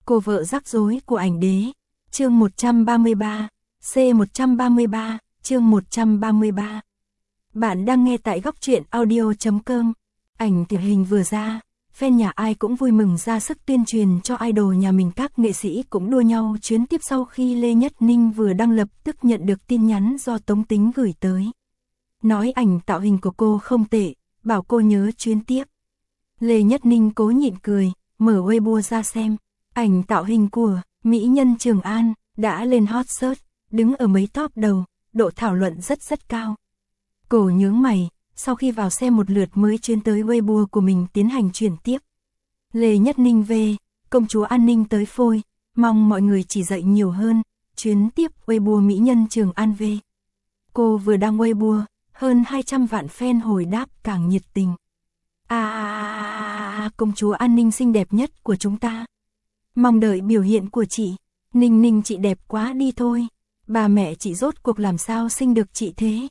Cô vợ rắc rối của ảnh đế. Chương 133, C133, chương 133. Bạn đang nghe tại góc truyện audio.com. Ảnh tiểu hình vừa ra, fan nhà ai cũng vui mừng ra sức tuyên truyền cho idol nhà mình. Các nghệ sĩ cũng đua nhau chuyến tiếp sau khi Lê Nhất Ninh vừa đăng lập tức nhận được tin nhắn do Tống Tính gửi tới. Nói ảnh tạo hình của cô không tệ, bảo cô nhớ chuyến tiếp. Lê Nhất Ninh cố nhịn cười, mở Weibo ra xem. Ảnh tạo hình của mỹ nhân Trường An đã lên hot search, đứng ở mấy top đầu, độ thảo luận rất cao. Cô nhướng mày, sau khi vào xem một lượt mới chuyên tới Weibo của mình tiến hành chuyển tiếp. Lê Nhất Ninh về, công chúa an ninh tới phôi, mong mọi người chỉ dạy nhiều hơn, chuyến tiếp Weibo mỹ nhân Trường An về. Cô vừa đăng Weibo, hơn 200 vạn fan hồi đáp càng nhiệt tình. Công chúa an ninh xinh đẹp nhất của chúng ta. Mong đợi biểu hiện của chị. Ninh Ninh chị đẹp quá đi thôi. Bà mẹ chị rốt cuộc làm sao sinh được chị thế.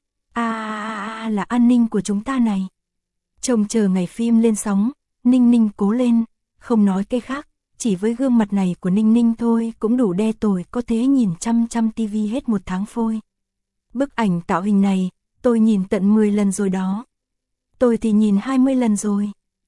Là an ninh của chúng ta này. Trông chờ ngày phim lên sóng, Ninh Ninh cố lên, không nói cái khác, chỉ với gương mặt này của Ninh Ninh thôi cũng đủ đe tồi, có thế nhìn chăm tivi hết một tháng phôi. Bức ảnh tạo hình này, tôi nhìn tận 10 lần rồi đó. Tôi thì nhìn 20 lần rồi.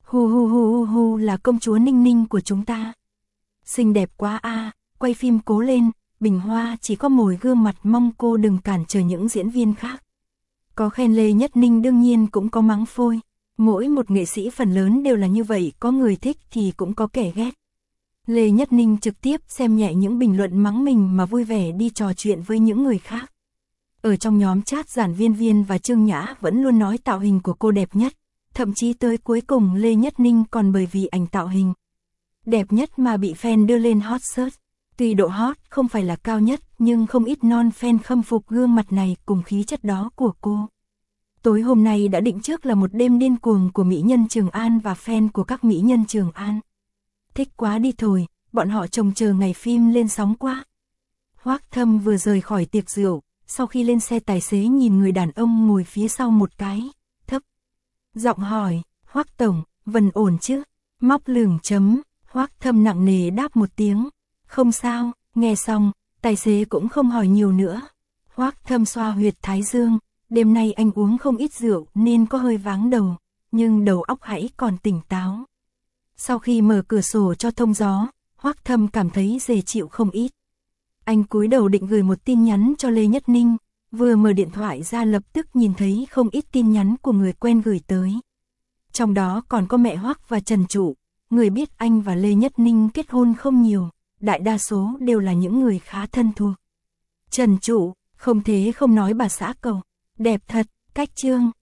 Hu là công chúa Ninh Ninh của chúng ta. Xinh đẹp quá quay phim cố lên, Bình Hoa chỉ có mồi gương mặt, mong cô đừng cản trở những diễn viên khác. Có khen Lê Nhất Ninh đương nhiên cũng có mắng phôi. Mỗi một nghệ sĩ phần lớn đều là như vậy, có người thích thì cũng có kẻ ghét. Lê Nhất Ninh trực tiếp xem nhẹ những bình luận mắng mình mà vui vẻ đi trò chuyện với những người khác. Ở trong nhóm chat Giản Viên và Trương Nhã vẫn luôn nói tạo hình của cô đẹp nhất. Thậm chí tới cuối cùng Lê Nhất Ninh còn bởi vì ảnh tạo hình đẹp nhất mà bị fan đưa lên hot search. Tuy độ hot không phải là cao nhất, nhưng không ít non fan khâm phục gương mặt này cùng khí chất đó của cô. Tối hôm nay đã định trước là một đêm điên cuồng của mỹ nhân Trường An và fan của các mỹ nhân Trường An. Thích quá đi thôi, bọn họ trông chờ ngày phim lên sóng quá. Hoắc Thâm vừa rời khỏi tiệc rượu, sau khi lên xe tài xế nhìn người đàn ông ngồi phía sau một cái, thấp giọng hỏi, Hoắc tổng, Vân ổn chứ? Móc lửng chấm, Hoắc Thâm nặng nề đáp một tiếng, không sao. Nghe xong, tài xế cũng không hỏi nhiều nữa. Hoắc Thâm xoa huyệt thái dương, đêm nay anh uống không ít rượu nên có hơi váng đầu, nhưng đầu óc hãy còn tỉnh táo. Sau khi mở cửa sổ cho thông gió, Hoắc Thâm cảm thấy dễ chịu không ít. Anh cúi đầu định gửi một tin nhắn cho Lê Nhất Ninh, vừa mở điện thoại ra lập tức nhìn thấy không ít tin nhắn của người quen gửi tới. Trong đó còn có mẹ Hoắc và Trần Trụ, người biết anh và Lê Nhất Ninh kết hôn không nhiều, đại đa số đều là những người khá thân thuộc. Trần Trụ, không thế không nói bà xã cậu, đẹp thật, cách trương,